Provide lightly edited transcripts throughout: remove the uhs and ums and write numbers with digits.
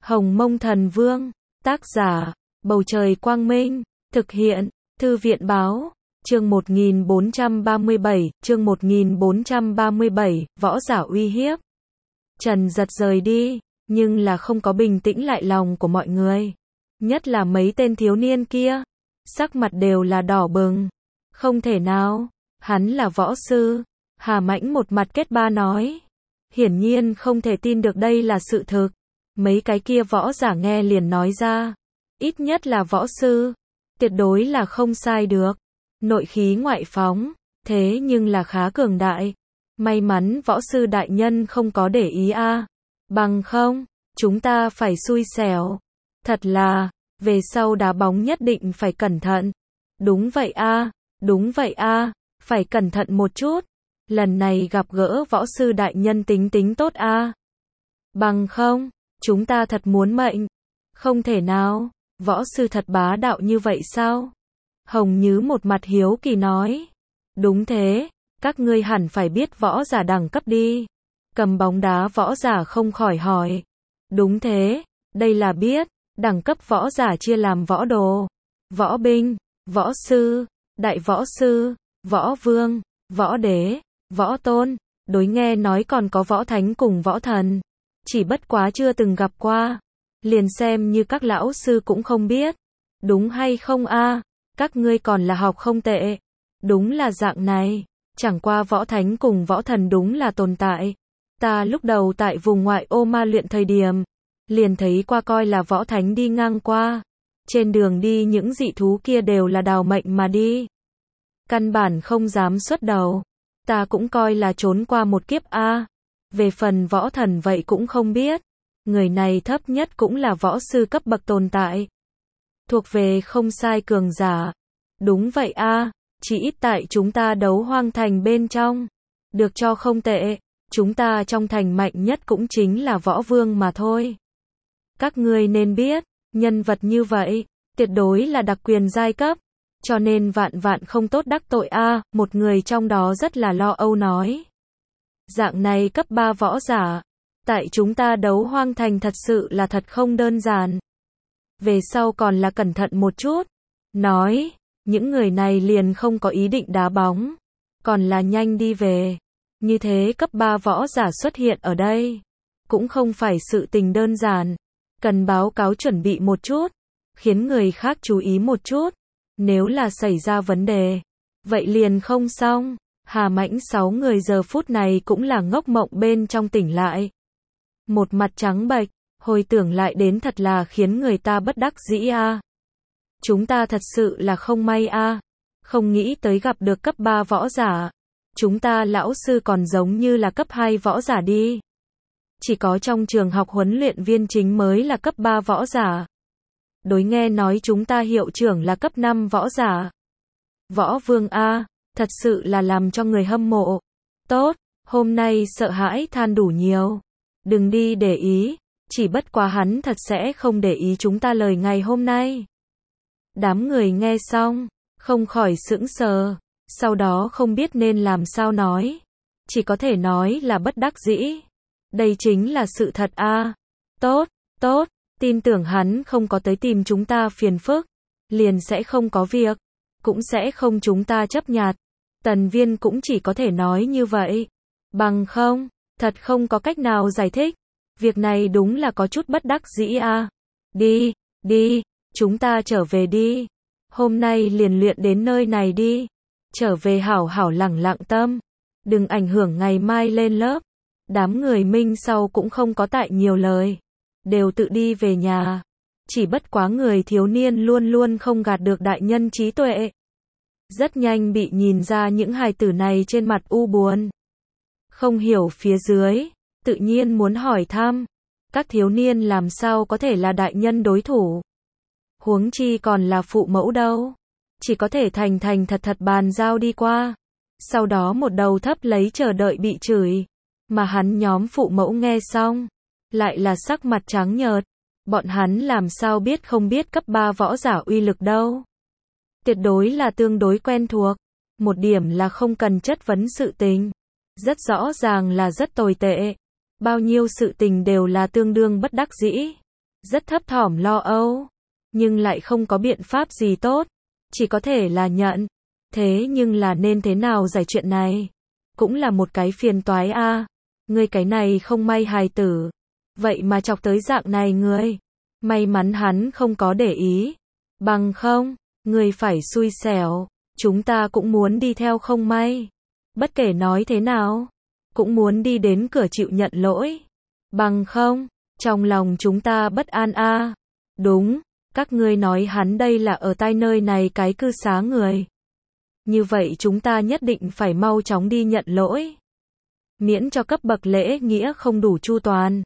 Hồng Mông Thần Vương, tác giả, Bầu Trời Quang Minh, thực hiện, Thư viện Báo, chương 1437, võ giả uy hiếp. Trần Giật rời đi, nhưng là không có bình tĩnh lại lòng của mọi người. Nhất là mấy tên thiếu niên kia, sắc mặt đều là đỏ bừng. Không thể nào, hắn là võ sư. Hà Mãnh một mặt kết ba nói. Hiển nhiên không thể tin được đây là sự thực. Mấy cái kia võ giả nghe liền nói ra. Ít nhất là võ sư. Tuyệt đối là không sai được. Nội khí ngoại phóng, thế nhưng là khá cường đại. May mắn võ sư đại nhân không có để ý a. Bằng không, chúng ta phải xui xẻo. Thật là, về sau đá bóng nhất định phải cẩn thận. Đúng vậy a, đúng vậy a, phải cẩn thận một chút. Lần này gặp gỡ võ sư đại nhân tính tính tốt a. Bằng không, chúng ta thật muốn mệnh. Không thể nào, võ sư thật bá đạo như vậy sao? Hồng Nhứ một mặt hiếu kỳ nói. Đúng thế, các ngươi hẳn phải biết võ giả đẳng cấp đi. Cầm bóng đá võ giả không khỏi hỏi. Đúng thế, đây là biết, đẳng cấp võ giả chia làm võ đồ, võ binh, võ sư, đại võ sư, võ vương, võ đế, võ tôn, đối nghe nói còn có võ thánh cùng võ thần. Chỉ bất quá chưa từng gặp qua. Liền xem như các lão sư cũng không biết. Đúng hay không a? Các ngươi còn là học không tệ. Đúng là dạng này. Chẳng qua võ thánh cùng võ thần đúng là tồn tại. Ta lúc đầu tại vùng ngoại ô ma luyện thời điểm, liền thấy qua coi là võ thánh đi ngang qua. Trên đường đi những dị thú kia đều là đào mệnh mà đi. Căn bản không dám xuất đầu. Ta cũng coi là trốn qua một kiếp a. Về phần võ thần vậy cũng không biết. Người này thấp nhất cũng là võ sư cấp bậc tồn tại. Thuộc về không sai cường giả. Đúng vậy a, chỉ ít tại chúng ta đấu hoang thành bên trong. Được cho không tệ, chúng ta trong thành mạnh nhất cũng chính là võ vương mà thôi. Các ngươi nên biết, nhân vật như vậy, tuyệt đối là đặc quyền giai cấp. Cho nên vạn vạn không tốt đắc tội a, một người trong đó rất là lo âu nói. Dạng này cấp 3 võ giả, tại chúng ta đấu hoang thành thật sự là thật không đơn giản. Về sau còn là cẩn thận một chút. Nói, những người này liền không có ý định đá bóng, còn là nhanh đi về. Như thế cấp 3 võ giả xuất hiện ở đây, cũng không phải sự tình đơn giản. Cần báo cáo chuẩn bị một chút, khiến người khác chú ý một chút. Nếu là xảy ra vấn đề, vậy liền không xong. Hà Mãnh 6 người giờ phút này cũng là ngốc mộng bên trong tỉnh lại. Một mặt trắng bệch, hồi tưởng lại đến thật là khiến người ta bất đắc dĩ a. Chúng ta thật sự là không may a, không nghĩ tới gặp được cấp 3 võ giả. Chúng ta lão sư còn giống như là cấp 2 võ giả đi. Chỉ có trong trường học huấn luyện viên chính mới là cấp 3 võ giả. Đối nghe nói chúng ta hiệu trưởng là cấp 5 võ giả. Võ vương a, thật sự là làm cho người hâm mộ. Tốt, hôm nay sợ hãi than đủ nhiều. Đừng đi để ý, chỉ bất quá hắn thật sẽ không để ý chúng ta lời ngày hôm nay. Đám người nghe xong, không khỏi sững sờ, sau đó không biết nên làm sao nói. Chỉ có thể nói là bất đắc dĩ. Đây chính là sự thật a. Tốt, tốt, tin tưởng hắn không có tới tìm chúng ta phiền phức, liền sẽ không có việc, cũng sẽ không chúng ta chấp nhặt. Tần Viên cũng chỉ có thể nói như vậy. Bằng không, thật không có cách nào giải thích. Việc này đúng là có chút bất đắc dĩ a. Đi, đi, chúng ta trở về đi. Hôm nay liền luyện đến nơi này đi. Trở về hảo hảo lẳng lặng tâm. Đừng ảnh hưởng ngày mai lên lớp. Đám người Minh sau cũng không có tại nhiều lời. Đều tự đi về nhà. Chỉ bất quá người thiếu niên luôn luôn không gạt được đại nhân trí tuệ. Rất nhanh bị nhìn ra những hài tử này trên mặt u buồn. Không hiểu phía dưới, tự nhiên muốn hỏi thăm. Các thiếu niên làm sao có thể là đại nhân đối thủ. Huống chi còn là phụ mẫu đâu. Chỉ có thể thành thật thật bàn giao đi qua. Sau đó một đầu thấp lấy chờ đợi bị chửi. Mà hắn nhóm phụ mẫu nghe xong, lại là sắc mặt trắng nhợt. Bọn hắn làm sao biết không biết cấp 3 võ giả uy lực đâu. Tuyệt đối là tương đối quen thuộc. Một điểm là không cần chất vấn sự tình. Rất rõ ràng là rất tồi tệ. Bao nhiêu sự tình đều là tương đương bất đắc dĩ. rất thấp thỏm lo âu, nhưng lại không có biện pháp gì tốt, chỉ có thể là nhận. Thế nhưng là nên thế nào giải chuyện này? Cũng là một cái phiền toái a. Ngươi cái này không may hài tử, vậy mà chọc tới dạng này người. May mắn hắn không có để ý, bằng không, ngươi phải xui xẻo, chúng ta cũng muốn đi theo không may. Bất kể nói thế nào, cũng muốn đi đến cửa chịu nhận lỗi. Bằng không, trong lòng chúng ta bất an a. Đúng, các ngươi nói hắn đây là ở tai nơi này cái cư xá người. Như vậy chúng ta nhất định phải mau chóng đi nhận lỗi. Miễn cho cấp bậc lễ nghĩa không đủ chu toàn.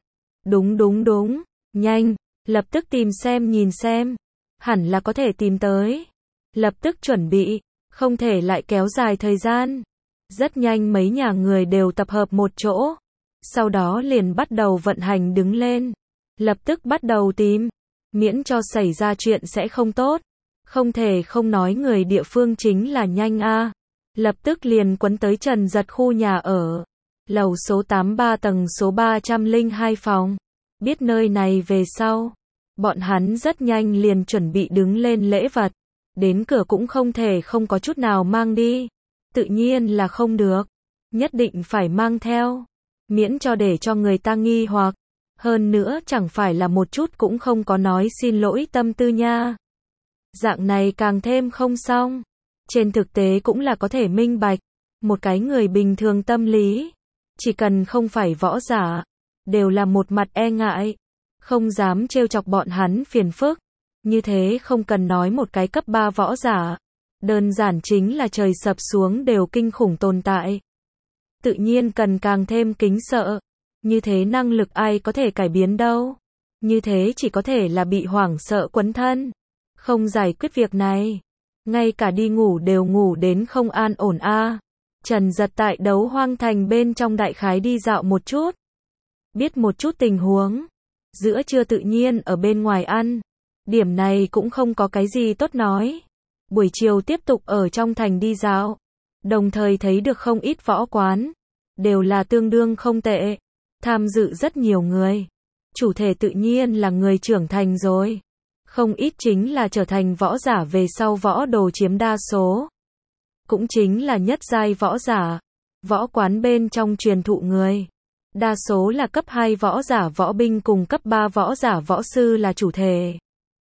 Đúng, nhanh, lập tức tìm xem nhìn xem. Hẳn là có thể tìm tới. Lập tức chuẩn bị, không thể lại kéo dài thời gian. Rất nhanh mấy nhà người đều tập hợp một chỗ. Sau đó liền bắt đầu vận hành đứng lên. Lập tức bắt đầu tìm. Miễn cho xảy ra chuyện sẽ không tốt. Không thể không nói người địa phương chính là nhanh a. Lập tức liền quấn tới Trần Giật khu nhà ở. Lầu số 83 tầng số 302 phòng. Biết nơi này về sau. Bọn hắn rất nhanh liền chuẩn bị đứng lên lễ vật. Đến cửa cũng không thể không có chút nào mang đi. Tự nhiên là không được. Nhất định phải mang theo. Miễn cho để cho người ta nghi hoặc. Hơn nữa chẳng phải là một chút cũng không có nói xin lỗi tâm tư nha. Dạng này càng thêm không xong. Trên thực tế cũng là có thể minh bạch. Một cái người bình thường tâm lý. Chỉ cần không phải võ giả. Đều là một mặt e ngại. Không dám trêu chọc bọn hắn phiền phức. Như thế không cần nói một cái cấp 3 võ giả. Đơn giản chính là trời sập xuống đều kinh khủng tồn tại. Tự nhiên cần càng thêm kính sợ. Như thế năng lực ai có thể cải biến đâu. Như thế chỉ có thể là bị hoảng sợ quấn thân. Không giải quyết việc này. Ngay cả đi ngủ đều ngủ đến không an ổn a. Trần Giật tại Đấu Hoang Thành bên trong đại khái đi dạo một chút. Biết một chút tình huống. Giữa trưa tự nhiên ở bên ngoài ăn. Điểm này cũng không có cái gì tốt nói. Buổi chiều tiếp tục ở trong thành đi dạo. Đồng thời thấy được không ít võ quán. Đều là tương đương không tệ. Tham dự rất nhiều người. Chủ thể tự nhiên là người trưởng thành rồi. Không ít chính là trở thành võ giả về sau võ đồ chiếm đa số. Cũng chính là nhất giai võ giả. Võ quán bên trong truyền thụ người. Đa số là cấp 2 võ giả võ binh cùng cấp 3 võ giả võ sư là chủ thể.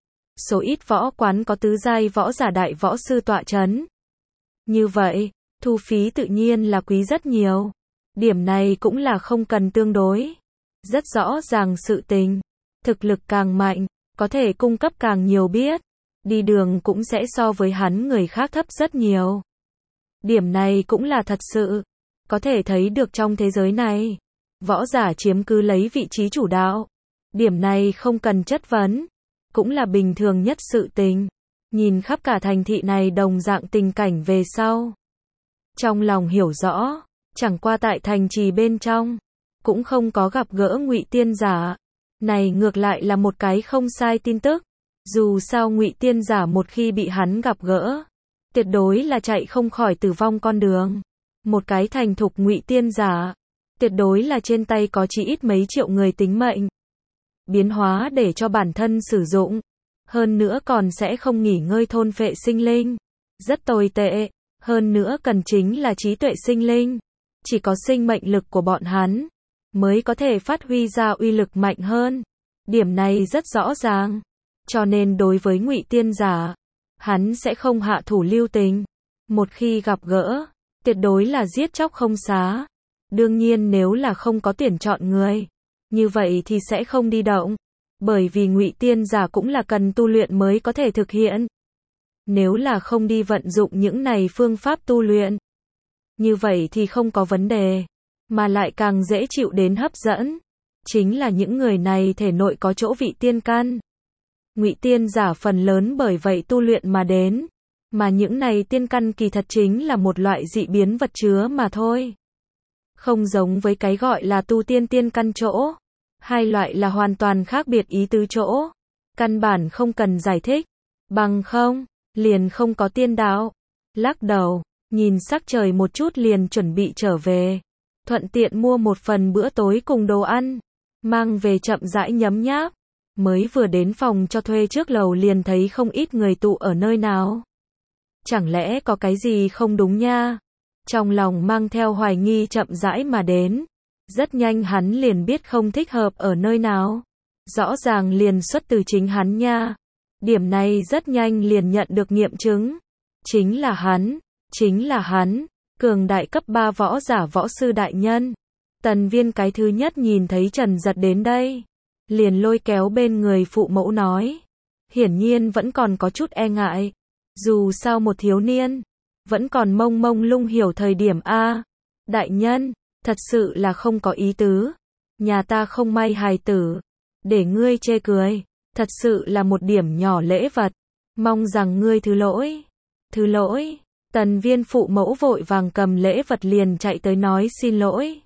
Số ít võ quán có tứ giai võ giả đại võ sư tọa chấn. Như vậy, thu phí tự nhiên là quý rất nhiều. Điểm này cũng là không cần tương đối. Rất rõ ràng sự tình. Thực lực càng mạnh, có thể cung cấp càng nhiều biết. Đi đường cũng sẽ so với hắn người khác thấp rất nhiều. Điểm này cũng là thật sự. Có thể thấy được trong thế giới này. Võ giả chiếm cứ lấy vị trí chủ đạo. Điểm này không cần chất vấn. Cũng là bình thường nhất sự tình. Nhìn khắp cả thành thị này đồng dạng tình cảnh về sau. Trong lòng hiểu rõ. Chẳng qua tại thành trì bên trong. Cũng không có gặp gỡ Ngụy Tiên Giả. Này ngược lại là một cái không sai tin tức. Dù sao Ngụy Tiên Giả một khi bị hắn gặp gỡ. Tuyệt đối là chạy không khỏi tử vong con đường. Một cái thành thục Ngụy Tiên Giả. Tuyệt đối là trên tay có chỉ ít mấy triệu người tính mệnh. Biến hóa để cho bản thân sử dụng. Hơn nữa còn sẽ không nghỉ ngơi thôn phệ sinh linh. Rất tồi tệ. Hơn nữa cần chính là trí tuệ sinh linh. Chỉ có sinh mệnh lực của bọn hắn. Mới có thể phát huy ra uy lực mạnh hơn. Điểm này rất rõ ràng. Cho nên đối với Ngụy Tiên Giả. Hắn sẽ không hạ thủ lưu tình. Một khi gặp gỡ. Tuyệt đối là giết chóc không xá. Đương nhiên nếu là không có tuyển chọn người. Như vậy thì sẽ không đi động. Bởi vì Ngụy Tiên Giả cũng là cần tu luyện mới có thể thực hiện. Nếu là không đi vận dụng những này phương pháp tu luyện. Như vậy thì không có vấn đề. Mà lại càng dễ chịu đến hấp dẫn. Chính là những người này thể nội có chỗ vị tiên căn. Ngụy Tiên Giả phần lớn bởi vậy tu luyện mà đến. Mà những này tiên căn kỳ thật chính là một loại dị biến vật chứa mà thôi. Không giống với cái gọi là tu tiên tiên căn chỗ. Hai loại là hoàn toàn khác biệt ý tứ chỗ. Căn bản không cần giải thích. Bằng không, liền không có tiên đạo. Lắc đầu, nhìn sắc trời một chút liền chuẩn bị trở về. Thuận tiện mua một phần bữa tối cùng đồ ăn. Mang về chậm rãi nhấm nháp. Mới vừa đến phòng cho thuê trước lầu liền thấy không ít người tụ ở nơi nào. Chẳng lẽ có cái gì không đúng nha? Trong lòng mang theo hoài nghi chậm rãi mà đến. Rất nhanh hắn liền biết không thích hợp ở nơi nào. Rõ ràng liền xuất từ chính hắn nha. Điểm này rất nhanh liền nhận được nghiệm chứng. Chính là hắn, cường đại cấp 3 võ giả võ sư đại nhân. Tần Viên cái thứ nhất nhìn thấy Trần Giật đến đây. Liền lôi kéo bên người phụ mẫu nói. Hiển nhiên vẫn còn có chút e ngại. Dù sao một thiếu niên, vẫn còn mông mông lung hiểu thời điểm a. Đại nhân, thật sự là không có ý tứ. Nhà ta không may hài tử. Để ngươi chê cười. Thật sự là một điểm nhỏ lễ vật. Mong rằng ngươi thứ lỗi. Thứ lỗi. Tần Viên phụ mẫu vội vàng cầm lễ vật liền chạy tới nói xin lỗi.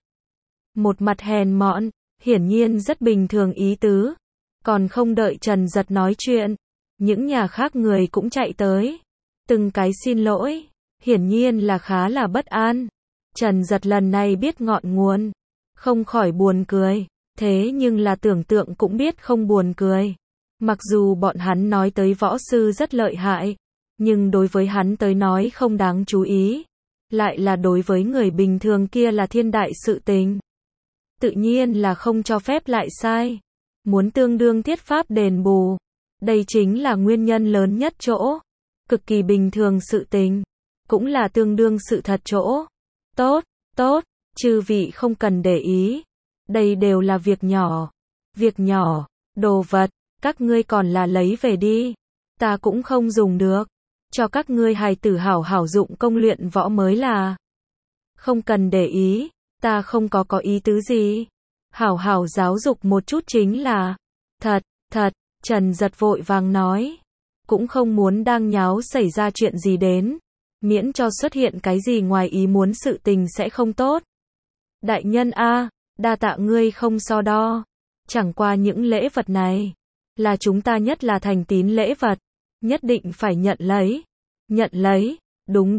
Một mặt hèn mọn, hiển nhiên rất bình thường ý tứ. Còn không đợi Trần Giật nói chuyện, những nhà khác người cũng chạy tới. Từng cái xin lỗi, hiển nhiên là khá là bất an. Trần Giật lần này biết ngọn nguồn, không khỏi buồn cười. Thế nhưng là tưởng tượng cũng biết không buồn cười. Mặc dù bọn hắn nói tới võ sư rất lợi hại, nhưng đối với hắn tới nói không đáng chú ý. Lại là đối với người bình thường kia là thiên đại sự tình. Tự nhiên là không cho phép lại sai. Muốn tương đương thiết pháp đền bù. Đây chính là nguyên nhân lớn nhất chỗ. Cực kỳ bình thường sự tình. Cũng là tương đương sự thật chỗ. Tốt, tốt, chư vị không cần để ý. Đây đều là việc nhỏ. Việc nhỏ, đồ vật, các ngươi còn là lấy về đi. Ta cũng không dùng được. Cho các ngươi hài tử hảo hảo dụng công luyện võ mới là. Không cần để ý, ta không có ý tứ gì. Hảo hảo giáo dục một chút chính là. Thật, Trần Giật vội vàng nói. Cũng không muốn đang nháo xảy ra chuyện gì đến. Miễn cho xuất hiện cái gì ngoài ý muốn sự tình sẽ không tốt. Đại nhân a, đa tạ ngươi không so đo. Chẳng qua những lễ vật này là chúng ta nhất là thành tín lễ vật. Nhất định phải nhận lấy. Nhận lấy, đúng.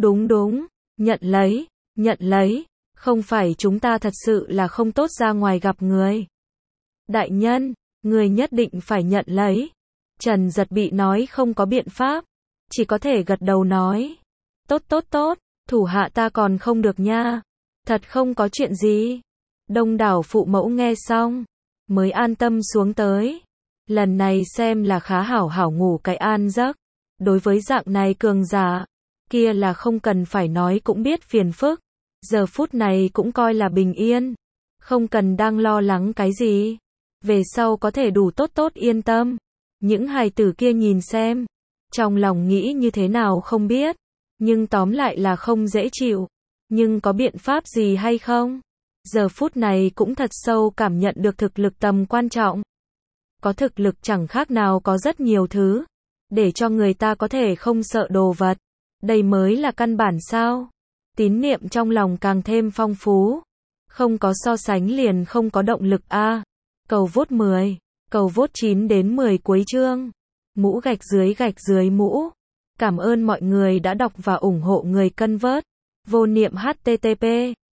Nhận lấy. Không phải chúng ta thật sự là không tốt ra ngoài gặp người. Đại nhân, người nhất định phải nhận lấy. Trần Giật bị nói không có biện pháp. Chỉ có thể gật đầu nói. Tốt, thủ hạ ta còn không được nha. Thật không có chuyện gì. Đông đảo phụ mẫu nghe xong, mới an tâm xuống tới. Lần này xem là khá hảo ngủ cái an giấc. Đối với dạng này cường giả, kia là không cần phải nói cũng biết phiền phức. Giờ phút này cũng coi là bình yên. Không cần đang lo lắng cái gì. Về sau có thể đủ tốt yên tâm. Những hài tử kia nhìn xem. Trong lòng nghĩ như thế nào không biết. Nhưng tóm lại là không dễ chịu. Nhưng có biện pháp gì hay không? Giờ phút này cũng thật sâu cảm nhận được thực lực tầm quan trọng. Có thực lực chẳng khác nào có rất nhiều thứ. Để cho người ta có thể không sợ đồ vật. Đây mới là căn bản sao? Tín niệm trong lòng càng thêm phong phú. Không có so sánh liền không có động lực a. Cầu vote 10, cầu vote 9 đến 10 cuối chương. Mũ gạch dưới mũ. Cảm ơn mọi người đã đọc và ủng hộ người cân vớt. Vô niệm http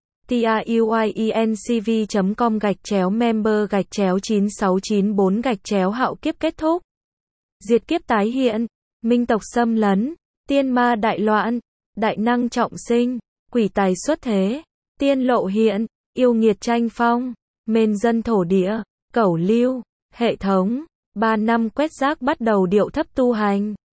truyencv.com/member/9694 hạo kiếp kết thúc. Diệt kiếp tái hiện, minh tộc xâm lấn, tiên ma đại loạn, đại năng trọng sinh, quỷ tài xuất thế, tiên lộ hiện, yêu nghiệt tranh phong, mên dân thổ địa, cẩu lưu, hệ thống, 3 năm quét rác bắt đầu điệu thấp tu hành.